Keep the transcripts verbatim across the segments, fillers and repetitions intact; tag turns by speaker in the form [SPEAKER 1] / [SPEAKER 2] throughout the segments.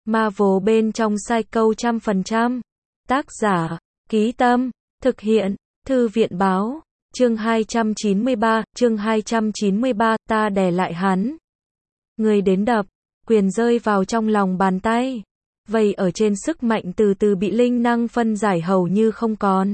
[SPEAKER 1] Marvel bên trong Psycho trăm phần trăm. Tác giả, Ký Tâm, thực hiện, Thư viện báo, chương hai trăm chín mươi ba, chương hai trăm chín mươi ba, ta đè lại hắn. Người đến đập, quyền rơi vào trong lòng bàn tay. Vây ở trên sức mạnh từ từ bị linh năng phân giải hầu như không còn.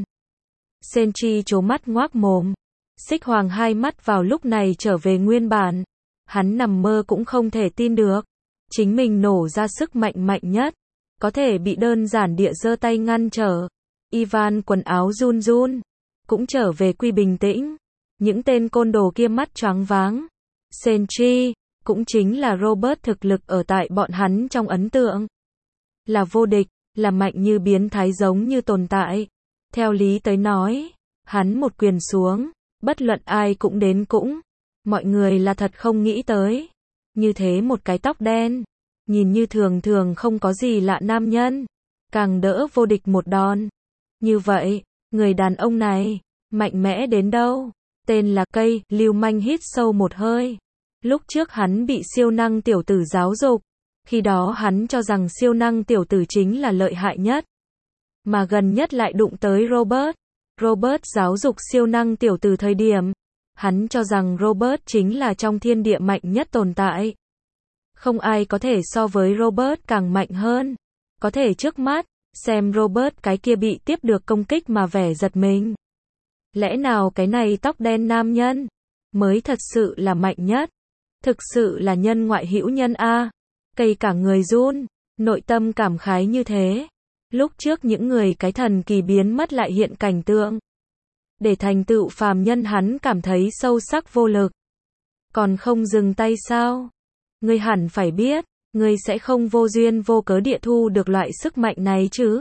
[SPEAKER 1] Senchi trố mắt ngoác mồm. Xích Hoàng hai mắt vào lúc này trở về nguyên bản. Hắn nằm mơ cũng không thể tin được. Chính mình nổ ra sức mạnh mạnh nhất. Có thể bị đơn giản địa giơ tay ngăn trở. Ivan quần áo run run. Cũng trở về quy bình tĩnh. Những tên côn đồ kia mắt choáng váng. Senchi, cũng chính là Robert thực lực ở tại bọn hắn trong ấn tượng. Là vô địch, là mạnh như biến thái giống như tồn tại. Theo lý tới nói, hắn một quyền xuống, bất luận ai cũng đến cũng. Mọi người là thật không nghĩ tới. Như thế một cái tóc đen, nhìn như thường thường không có gì lạ nam nhân, càng đỡ vô địch một đòn. Như vậy, người đàn ông này, mạnh mẽ đến đâu? Tên là Cây, lưu manh hít sâu một hơi. Lúc trước hắn bị siêu năng tiểu tử giáo dục. Khi đó hắn cho rằng siêu năng tiểu tử chính là lợi hại nhất. Mà gần nhất lại đụng tới Robert. Robert giáo dục siêu năng tiểu tử thời điểm. Hắn cho rằng Robert chính là trong thiên địa mạnh nhất tồn tại. Không ai có thể so với Robert càng mạnh hơn. Có thể trước mắt, xem Robert cái kia bị tiếp được công kích mà vẻ giật mình. Lẽ nào cái này tóc đen nam nhân mới thật sự là mạnh nhất? Thực sự là nhân ngoại hữu nhân a. Cây cả người run, nội tâm cảm khái như thế. Lúc trước những người cái thần kỳ biến mất lại hiện cảnh tượng. Để thành tựu phàm nhân hắn cảm thấy sâu sắc vô lực. Còn không dừng tay sao? Ngươi hẳn phải biết, ngươi sẽ không vô duyên vô cớ địa thu được loại sức mạnh này chứ?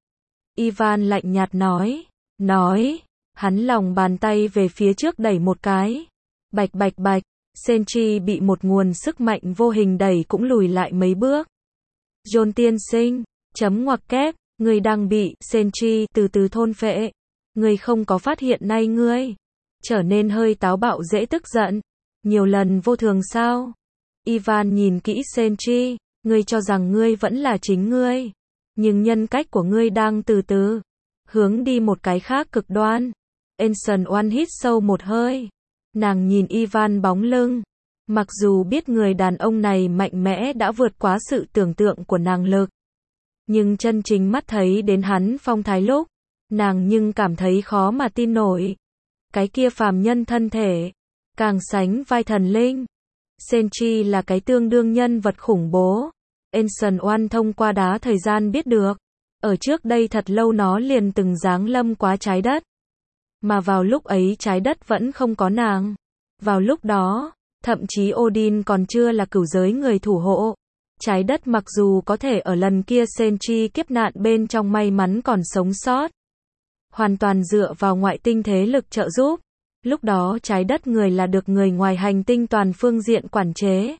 [SPEAKER 1] Ivan lạnh nhạt nói, nói, hắn lòng bàn tay về phía trước đẩy một cái. Bạch bạch bạch, Senchi bị một nguồn sức mạnh vô hình đẩy cũng lùi lại mấy bước. John tiên sinh, chấm ngoặc kép, ngươi đang bị Senchi từ từ thôn phệ. Ngươi không có phát hiện nay ngươi trở nên hơi táo bạo dễ tức giận, nhiều lần vô thường sao? Ivan nhìn kỹ Senchi, ngươi cho rằng ngươi vẫn là chính ngươi, nhưng nhân cách của ngươi đang từ từ hướng đi một cái khác cực đoan. Ancient One hít sâu một hơi. Nàng nhìn Ivan bóng lưng. Mặc dù biết người đàn ông này mạnh mẽ đã vượt quá sự tưởng tượng của nàng lực. Nhưng chân chính mắt thấy đến hắn phong thái lúc. Nàng nhưng cảm thấy khó mà tin nổi. Cái kia phàm nhân thân thể. Càng sánh vai thần linh. Senchi là cái tương đương nhân vật khủng bố. Ancient One thông qua đá thời gian biết được. Ở trước đây thật lâu nó liền từng giáng lâm quá trái đất. Mà vào lúc ấy trái đất vẫn không có nàng. Vào lúc đó, thậm chí Odin còn chưa là cửu giới người thủ hộ. Trái đất mặc dù có thể ở lần kia Senchi kiếp nạn bên trong may mắn còn sống sót. Hoàn toàn dựa vào ngoại tinh thế lực trợ giúp. Lúc đó trái đất người là được người ngoài hành tinh toàn phương diện quản chế.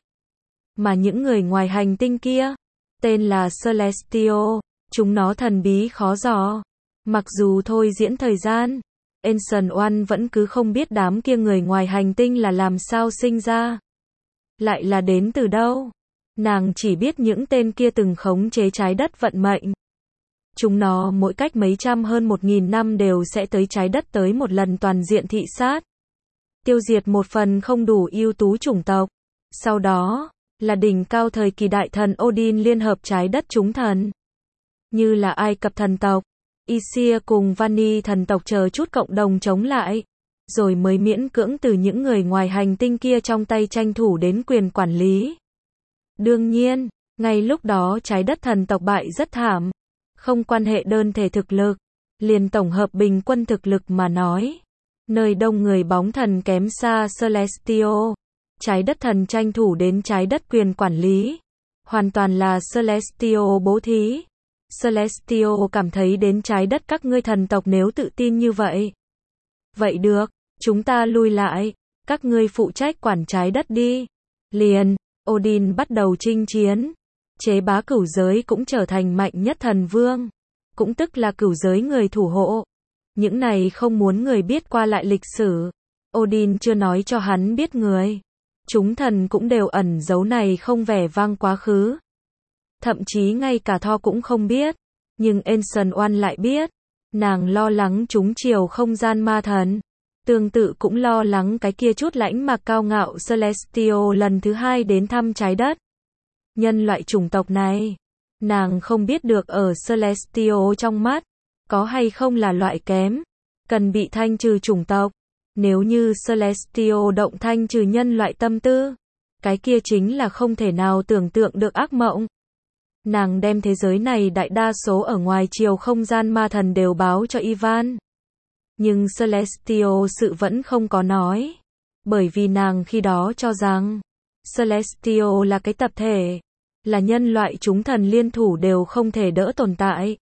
[SPEAKER 1] Mà những người ngoài hành tinh kia, tên là Celestial, chúng nó thần bí khó dò. Mặc dù thôi diễn thời gian, Ancient One vẫn cứ không biết đám kia người ngoài hành tinh là làm sao sinh ra. Lại là đến từ đâu. Nàng chỉ biết những tên kia từng khống chế trái đất vận mệnh. Chúng nó mỗi cách mấy trăm hơn một nghìn năm đều sẽ tới trái đất tới một lần toàn diện thị sát. Tiêu diệt một phần không đủ ưu tú chủng tộc. Sau đó, là đỉnh cao thời kỳ đại thần Odin liên hợp trái đất chúng thần. Như là Ai Cập thần tộc, Isia cùng Vani thần tộc chờ chút cộng đồng chống lại. Rồi mới miễn cưỡng từ những người ngoài hành tinh kia trong tay tranh thủ đến quyền quản lý. Đương nhiên, ngay lúc đó trái đất thần tộc bại rất thảm. Không quan hệ đơn thể thực lực, liền tổng hợp bình quân thực lực mà nói. Nơi đông người bóng thần kém xa Celestial. Trái đất thần tranh thủ đến trái đất quyền quản lý. Hoàn toàn là Celestial bố thí. Celestial cảm thấy đến trái đất các ngươi thần tộc nếu tự tin như vậy. Vậy được, chúng ta lui lại. Các ngươi phụ trách quản trái đất đi. Liền, Odin bắt đầu chinh chiến. Chế bá cửu giới cũng trở thành mạnh nhất thần vương. Cũng tức là cửu giới người thủ hộ. Những này không muốn người biết qua lại lịch sử. Odin chưa nói cho hắn biết người. Chúng thần cũng đều ẩn giấu này không vẻ vang quá khứ. Thậm chí ngay cả Thor cũng không biết. Nhưng Ancient One lại biết. Nàng lo lắng chúng chiều không gian ma thần. Tương tự cũng lo lắng cái kia chút lãnh mạc cao ngạo Celestial lần thứ hai đến thăm trái đất. Nhân loại chủng tộc này, nàng không biết được ở Celestial trong mắt, có hay không là loại kém, cần bị thanh trừ chủng tộc. Nếu như Celestial động thanh trừ nhân loại tâm tư, cái kia chính là không thể nào tưởng tượng được ác mộng. Nàng đem thế giới này đại đa số ở ngoài chiều không gian ma thần đều báo cho Ivan. Nhưng Celestial sự vẫn không có nói. Bởi vì nàng khi đó cho rằng, Celestial là cái tập thể, là nhân loại chúng thần liên thủ đều không thể đỡ tồn tại.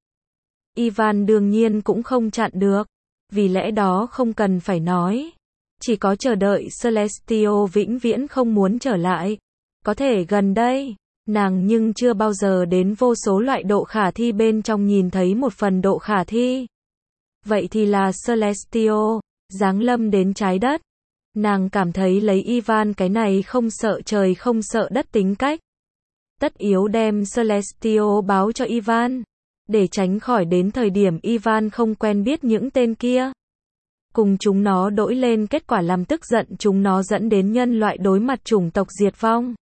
[SPEAKER 1] Ivan đương nhiên cũng không chặn được, vì lẽ đó không cần phải nói. Chỉ có chờ đợi Celestial vĩnh viễn không muốn trở lại. Có thể gần đây, nàng nhưng chưa bao giờ đến vô số loại độ khả thi bên trong nhìn thấy một phần độ khả thi. Vậy thì là Celestial, giáng lâm đến trái đất. Nàng cảm thấy lấy Ivan cái này không sợ trời không sợ đất tính cách. Tất yếu đem Celestial báo cho Ivan, để tránh khỏi đến thời điểm Ivan không quen biết những tên kia. Cùng chúng nó đổi lên kết quả làm tức giận chúng nó dẫn đến nhân loại đối mặt chủng tộc diệt vong.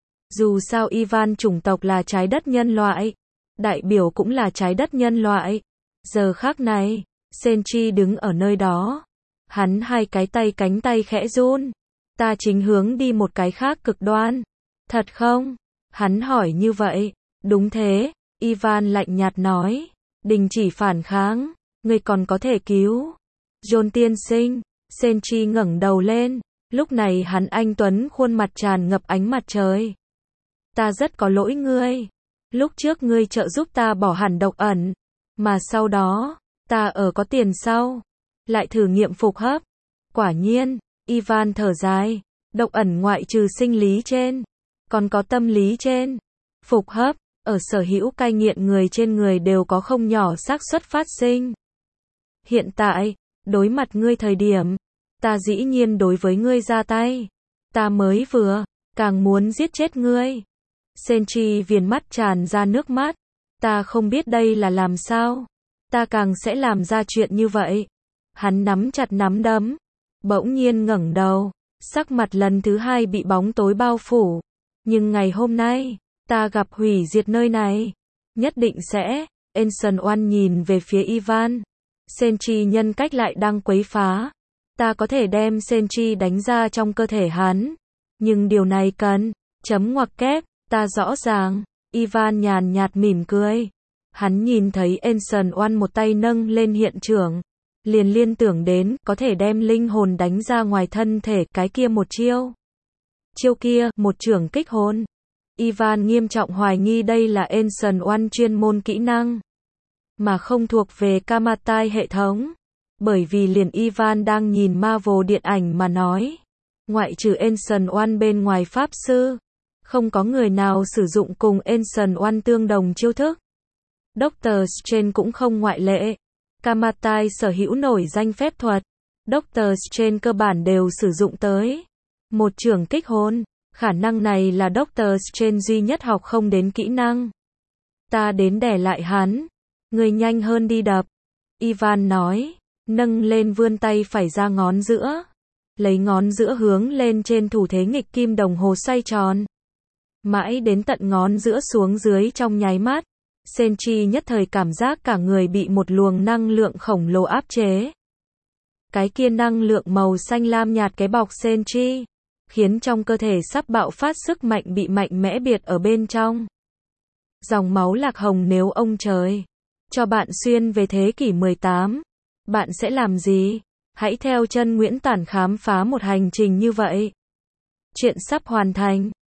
[SPEAKER 1] Dù sao Ivan chủng tộc là trái đất nhân loại, đại biểu cũng là trái đất nhân loại. Giờ khắc này, Senchi đứng ở nơi đó. Hắn hai cái tay cánh tay khẽ run. Ta chính hướng đi một cái khác cực đoan. Thật không? Hắn hỏi như vậy. Đúng thế, Ivan lạnh nhạt nói. Đình chỉ phản kháng, ngươi còn có thể cứu. John tiên sinh, Senchi ngẩng đầu lên. Lúc này hắn anh tuấn khuôn mặt tràn ngập ánh mặt trời. Ta rất có lỗi ngươi. Lúc trước ngươi trợ giúp ta bỏ hẳn độc ẩn. Mà sau đó, ta ở có tiền sau. Lại thử nghiệm phục hấp. Quả nhiên, Ivan thở dài. Độc ẩn ngoại trừ sinh lý trên. Còn có tâm lý trên. Phục hấp, ở sở hữu cai nghiện người trên người đều có không nhỏ xác suất phát sinh. Hiện tại, đối mặt ngươi thời điểm, ta dĩ nhiên đối với ngươi ra tay. Ta mới vừa, càng muốn giết chết ngươi. Senchi viền mắt tràn ra nước mắt. Ta không biết đây là làm sao. Ta càng sẽ làm ra chuyện như vậy. Hắn nắm chặt nắm đấm. Bỗng nhiên ngẩng đầu. Sắc mặt lần thứ hai bị bóng tối bao phủ. Nhưng ngày hôm nay, ta gặp hủy diệt nơi này. Nhất định sẽ. Ancient One nhìn về phía Ivan. Senchi nhân cách lại đang quấy phá. Ta có thể đem Senchi đánh ra trong cơ thể hắn. Nhưng điều này cần. Chấm ngoặc kép. Ta rõ ràng. Ivan nhàn nhạt mỉm cười. Hắn nhìn thấy Ancient One một tay nâng lên hiện trường. Liền liên tưởng đến có thể đem linh hồn đánh ra ngoài thân thể cái kia một chiêu. Chiêu kia, một chưởng kích hồn. Ivan nghiêm trọng hoài nghi đây là Ancient One chuyên môn kỹ năng. Mà không thuộc về Kamatai hệ thống. Bởi vì liền Ivan đang nhìn Marvel điện ảnh mà nói. Ngoại trừ Ancient One bên ngoài Pháp Sư. Không có người nào sử dụng cùng Ancient One tương đồng chiêu thức. Doctor Strange cũng không ngoại lệ. Kamatai sở hữu nổi danh phép thuật. Doctor Strange cơ bản đều sử dụng tới. Một chưởng kích hồn. Khả năng này là Doctor Strange duy nhất học không đến kỹ năng. Ta đến đè lại hắn. Người nhanh hơn đi đập. Ivan nói. Nâng lên vươn tay phải ra ngón giữa. Lấy ngón giữa hướng lên trên thủ thế nghịch kim đồng hồ xoay tròn. Mãi đến tận ngón giữa xuống dưới trong nháy mắt. Senchi nhất thời cảm giác cả người bị một luồng năng lượng khổng lồ áp chế. Cái kia năng lượng màu xanh lam nhạt cái bọc Senchi, khiến trong cơ thể sắp bạo phát sức mạnh bị mạnh mẽ biệt ở bên trong. Dòng máu lạc hồng nếu ông trời cho bạn xuyên về thế kỷ mười tám, bạn sẽ làm gì? Hãy theo chân Nguyễn Tản khám phá một hành trình như vậy. Chuyện sắp hoàn thành.